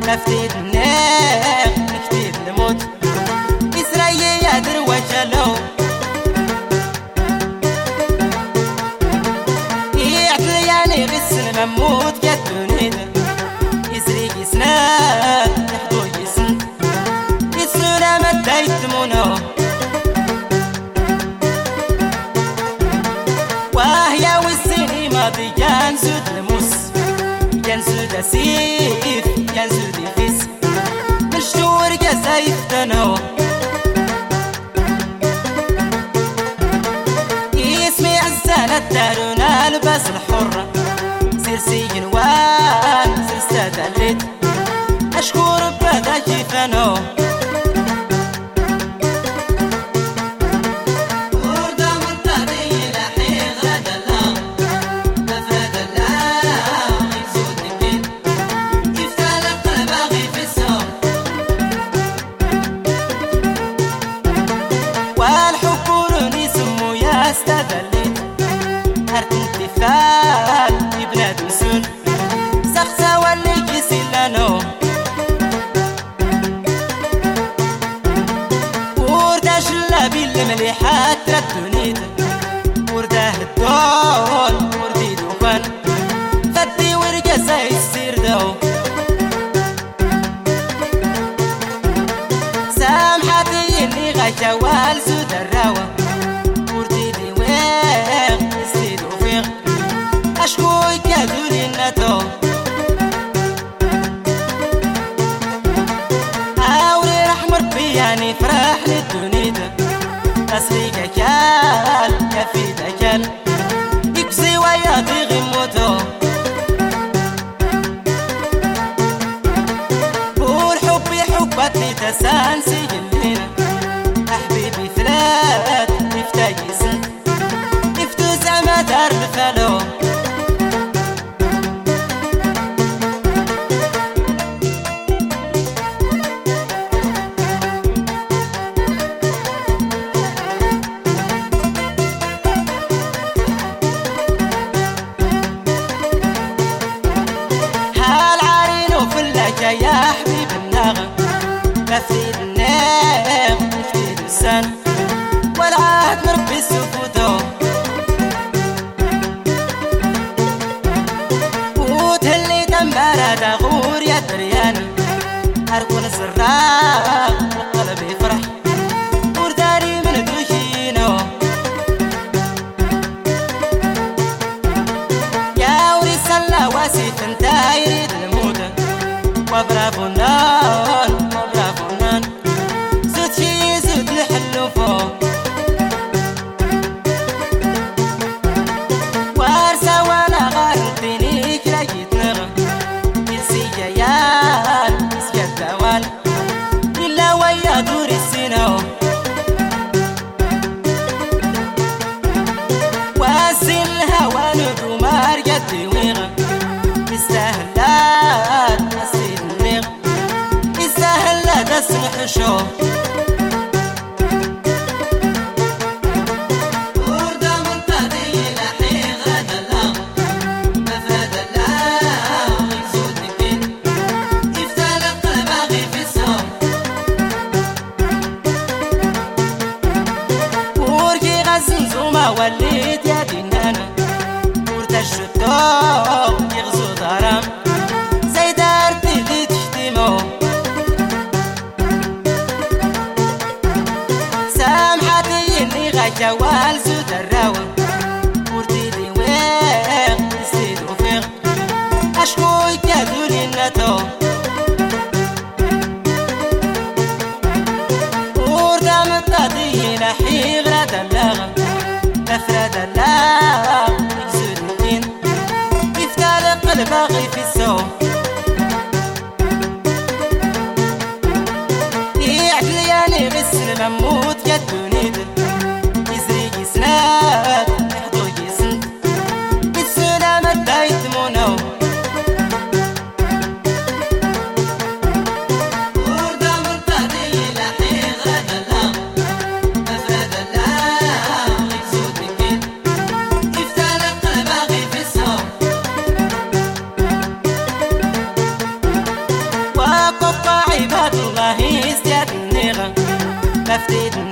لفتيت الناق نكتيت الموت إسرائيل يادر وجلو يعطياني غسل مموت كالدنيد يسريك يسنان يحضو يسن يسونا ما دايتمونو وهي والسيني ماضي كان سود الموس كان سود أسيف كان سود يفيس مشتور كسايف تنو اسمي عزالة دارونا لباس الحرة سير سينوان سير ستدلت أشكور بدا كيفانو استدلت هرت انتفال ببلاد مسون سخسا واللي كيسيلانو وردا شلابي المليحات ردونيد وردا الدول وردي دوفان فدي ورقا يصير دو سامحتي اني غايتا والسود الراوة أشكوي كذولي النتو أوري رحمر بياني فرح للدنيد أسليك كال يفيد أكل يكسي وياضي غموتو والحب حبتني تسان سيجلين أحبيبي ثلاث يفتاقي سن يفتو زعما دار الفلو يا حبيب النغم لفيد النغم لفيد السن والعهد مربي سفوتو وتهلي دمارة دغور يا دريان هركون الزراق القلب يفرح ورداري من دوشينو يا ورسالة واسيت انتا يريد الموت وبرافو نان وبرافو نان زود شي زود الحلو فوق وارسا وانا غارنتيني كلاكيت نغم يلسي جيال يسكت دوال إلا ويا دور السينو واسي الهوا نجوم أرقدي ويغم يستاهلات تسمح شو ورده منطقي لحي غدا اللام مفاد اللام يزود البيت يفتال القلب اغي في الصوم ورقي غزن زوما وليت يا دينانا ورده الشطوق يغزو ضرام زي دارتي اللي تشتمو جوال سود الراوة ورتيدي ويغ يسيد وفيغ أشكوي كذولي النتو وردا مطاطي لحي غراد اللغم أفراد اللغم يكسود الدين يفتال القلب أغي في السوم يعقلياني غسل مموت كالدنيد سنات يحضو يسن يسونا ما دايتمونو وردا منطقي لحي غدا اللام أفراد اللام يكسود الكيد يفتال القلب أغي في الصوم قطع عباد الله ازداد النغم مفتيد